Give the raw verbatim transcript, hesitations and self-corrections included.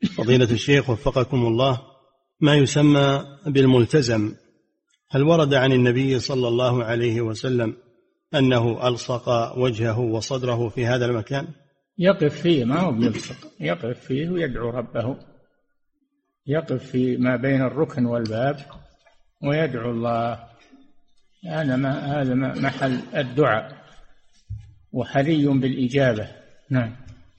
فضيلة الشيخ وفقكم الله، ما يسمى بالملتزم هل ورد عن النبي صلى الله عليه وسلم أنه ألصق وجهه وصدره في هذا المكان؟ يقف فيه، ما هو بيلصق، يقف فيه ويدعو ربه، يقف في ما بين الركن والباب ويدعو الله. هذا ما هذا محل الدعاء وحري بالإجابة. نعم.